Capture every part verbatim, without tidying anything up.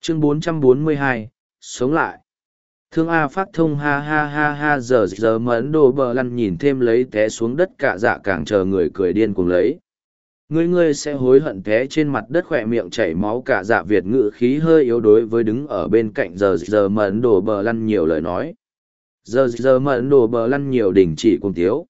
Chương bốn trăm bốn mươi hai, sống lại. Thương A phát thông ha ha ha ha giờ giờ mà Ấn Độ bờ lăn nhìn thêm lấy té xuống đất cả dạ càng chờ người cười điên cùng lấy. Ngươi ngươi sẽ hối hận té trên mặt đất khỏe miệng chảy máu cả dạ Việt ngự khí hơi yếu đối với đứng ở bên cạnh giờ giờ mà Ấn Độ bờ lăn nhiều lời nói. Giờ giờ mà Ấn Độ bờ lăn nhiều đình chỉ cùng tiếu.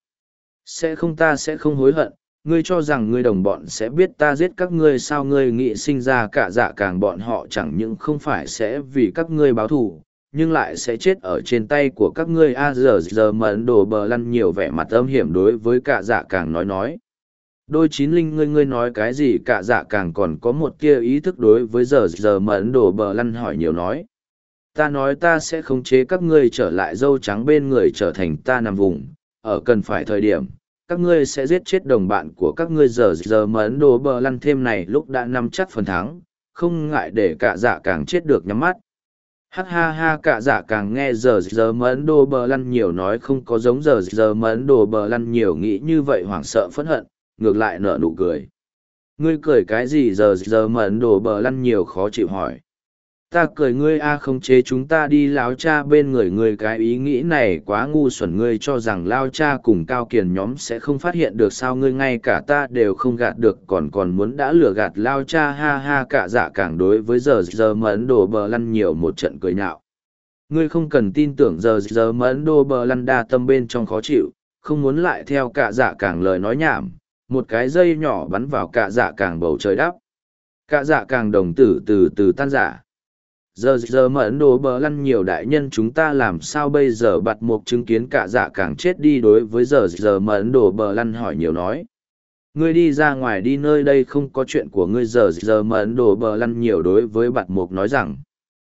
Sẽ không ta sẽ không hối hận, ngươi cho rằng ngươi đồng bọn sẽ biết ta giết các ngươi sao ngươi nghĩ sinh ra cả dạ càng bọn họ chẳng những không phải sẽ vì các ngươi báo thù, nhưng lại sẽ chết ở trên tay của các ngươi a giờ giờ mà Ấn Độ bờ lăn nhiều vẻ mặt âm hiểm đối với cả dạ càng nói nói. Đôi chín linh ngươi ngươi nói cái gì cả dạ càng còn có một tia ý thức đối với giờ giờ mà Ấn Độ bờ lăn hỏi nhiều nói. Ta nói ta sẽ khống chế các ngươi trở lại dâu trắng bên người trở thành ta nằm vùng, ở cần phải thời điểm, các ngươi sẽ giết chết đồng bạn của các ngươi giờ giờ mà Ấn Độ bờ lăn thêm này lúc đã nắm chắc phần thắng, không ngại để cả dạ càng chết được nhắm mắt. Hắc ha ha cả dạ càng nghe giờ giờ mà Ấn Độ bờ lăn nhiều nói không có giống giờ giờ mà Ấn Độ bờ lăn nhiều nghĩ như vậy hoảng sợ phẫn hận, ngược lại nở nụ cười. Ngươi cười cái gì giờ giờ mà Ấn Độ bờ lăn nhiều khó chịu hỏi. Ta cười ngươi a không chế chúng ta đi láo cha bên người ngươi cái ý nghĩ này quá ngu xuẩn ngươi cho rằng lao cha cùng cao kiền nhóm sẽ không phát hiện được sao ngươi ngay cả ta đều không gạt được còn còn muốn đã lừa gạt lao cha ha ha cả dạ càng đối với giờ giờ mà Ấn Độ bờ lăn nhiều một trận cười nhạo. Ngươi không cần tin tưởng giờ giờ mà Ấn Độ bờ lăn đa tâm bên trong khó chịu, không muốn lại theo cả dạ càng lời nói nhảm, một cái dây nhỏ bắn vào cả dạ càng bầu trời đắp. Cả dạ càng đồng tử từ từ tan rã. Giờ giờ mà Ấn Độ bờ lăn nhiều đại nhân chúng ta làm sao bây giờ bặt mục chứng kiến cả dạ càng chết đi đối với giờ giờ mà Ấn Độ bờ lăn hỏi nhiều nói. Ngươi đi ra ngoài đi nơi đây không có chuyện của ngươi giờ giờ mà Ấn Độ bờ lăn nhiều đối với bặt mục nói rằng.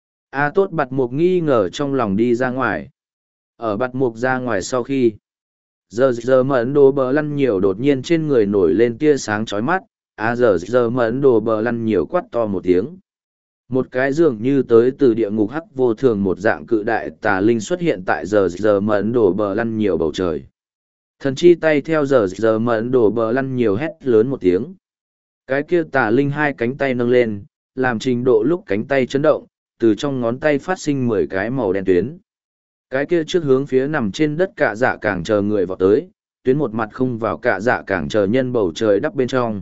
A tốt bặt mục nghi ngờ trong lòng đi ra ngoài. Ở bặt mục ra ngoài sau khi. Giờ giờ mà Ấn Độ bờ lăn nhiều đột nhiên trên người nổi lên tia sáng chói mắt. A giờ giờ mà Ấn Độ bờ lăn nhiều quát to một tiếng. Một cái dường như tới từ địa ngục hắc vô thường một dạng cự đại tà linh xuất hiện tại giờ giờ mà Ấn Độ bờ lăn nhiều bầu trời. Thần chi tay theo giờ giờ mà Ấn Độ bờ lăn nhiều hét lớn một tiếng. Cái kia tà linh hai cánh tay nâng lên, làm trình độ lúc cánh tay chấn động, từ trong ngón tay phát sinh mười cái màu đen tuyến. Cái kia trước hướng phía nằm trên đất cạ dạ càng chờ người vào tới, tuyến một mặt không vào cạ dạ càng chờ nhân bầu trời đắp bên trong.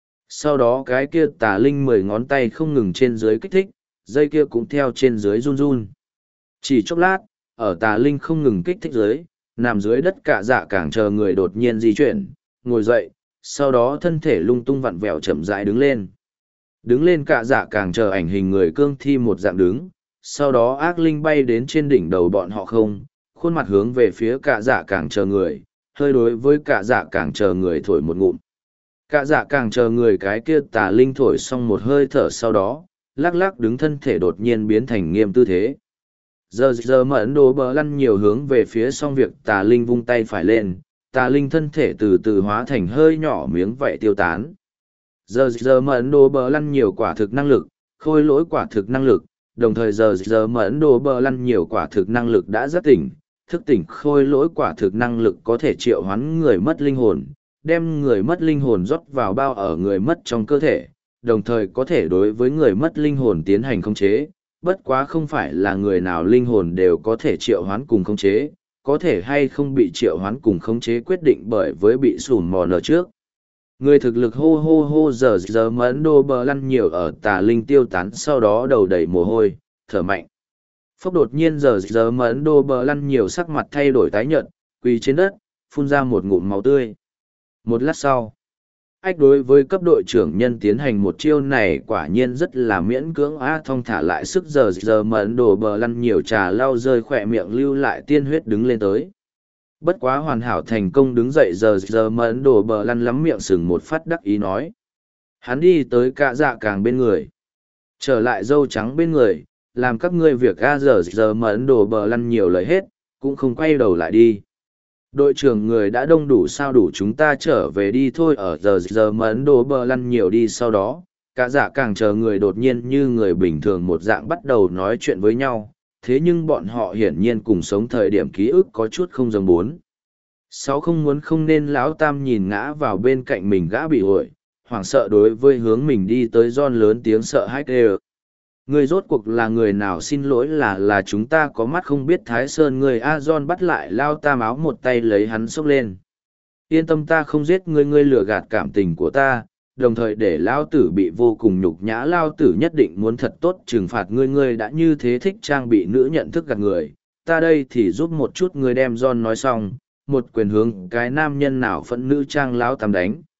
Sau đó cái kia tà linh mười ngón tay không ngừng trên dưới kích thích, dây kia cũng theo trên dưới run run. Chỉ chốc lát, ở tà linh không ngừng kích thích dưới, nằm dưới đất cạ dạ càng chờ người đột nhiên di chuyển, ngồi dậy, sau đó thân thể lung tung vặn vẹo chậm rãi đứng lên. Đứng lên cạ dạ càng chờ ảnh hình người cương thi một dạng đứng, sau đó ác linh bay đến trên đỉnh đầu bọn họ không, khuôn mặt hướng về phía cạ dạ càng chờ người, hơi đối với cạ dạ càng chờ người thổi một ngụm. Cạ dạ càng chờ người cái kia tà linh thổi xong một hơi thở sau đó, lắc lắc đứng thân thể đột nhiên biến thành nghiêm tư thế. Giờ giờ mà Ấn Độ bờ lăn nhiều hướng về phía xong việc tà linh vung tay phải lên, tà linh thân thể từ từ hóa thành hơi nhỏ miếng vậy tiêu tán. Giờ giờ mà Ấn Độ bờ lăn nhiều quả thực năng lực, khôi lỗi quả thực năng lực, đồng thời giờ giờ mà Ấn Độ bờ lăn nhiều quả thực năng lực đã rất tỉnh, thức tỉnh khôi lỗi quả thực năng lực có thể triệu hoán người mất linh hồn, đem người mất linh hồn rót vào bao ở người mất trong cơ thể, đồng thời có thể đối với người mất linh hồn tiến hành khống chế, bất quá không phải là người nào linh hồn đều có thể triệu hoán cùng khống chế, có thể hay không bị triệu hoán cùng khống chế quyết định bởi với bị sủn mòn ở trước. Người thực lực hô hô hô giờ giờ mà Ấn Độ bờ lăn nhiều ở tà linh tiêu tán sau đó đầu đầy mồ hôi, thở mạnh. Phốc đột nhiên giờ giờ mà Ấn Độ bờ lăn nhiều sắc mặt thay đổi tái nhợt, quỳ trên đất, phun ra một ngụm máu tươi. Một lát sau, ách đối với cấp đội trưởng nhân tiến hành một chiêu này quả nhiên rất là miễn cưỡng á thong thả lại sức giờ giờ mà Ấn Độ bờ lăn nhiều trà lau rơi khỏe miệng lưu lại tiên huyết đứng lên tới. Bất quá hoàn hảo thành công đứng dậy giờ giờ mà Ấn Độ bờ lăn lắm miệng sừng một phát đắc ý nói. Hắn đi tới cạ dạ càng bên người. Trở lại dâu trắng bên người, làm các ngươi việc a giờ giờ mà Ấn Độ bờ lăn nhiều lời hết, cũng không quay đầu lại đi. Đội trưởng người đã đông đủ sao đủ chúng ta trở về đi thôi ở giờ giờ mà Ấn Độ bờ lăn nhiều đi sau đó, cả dạ càng chờ người đột nhiên như người bình thường một dạng bắt đầu nói chuyện với nhau, thế nhưng bọn họ hiển nhiên cùng sống thời điểm ký ức có chút không giống bốn. Sáu không muốn không nên lão tam nhìn ngã vào bên cạnh mình gã bị ổi, hoảng sợ đối với hướng mình đi tới John lớn tiếng sợ hãi kêu. Người rốt cuộc là người nào, xin lỗi, là là chúng ta có mắt không biết Thái Sơn. Người A John bắt lại Lao Tam áo một tay lấy hắn xốc lên. Yên tâm, ta không giết ngươi, ngươi lừa gạt cảm tình của ta, đồng thời để Lao Tử bị vô cùng nhục nhã. Lao Tử nhất định muốn thật tốt trừng phạt ngươi. Ngươi đã như thế thích trang bị nữ nhận thức gạt người, ta đây thì giúp một chút. Ngươi đem John nói xong, một quyền hướng cái nam nhân nào phẫn nữ trang Lao Tam đánh.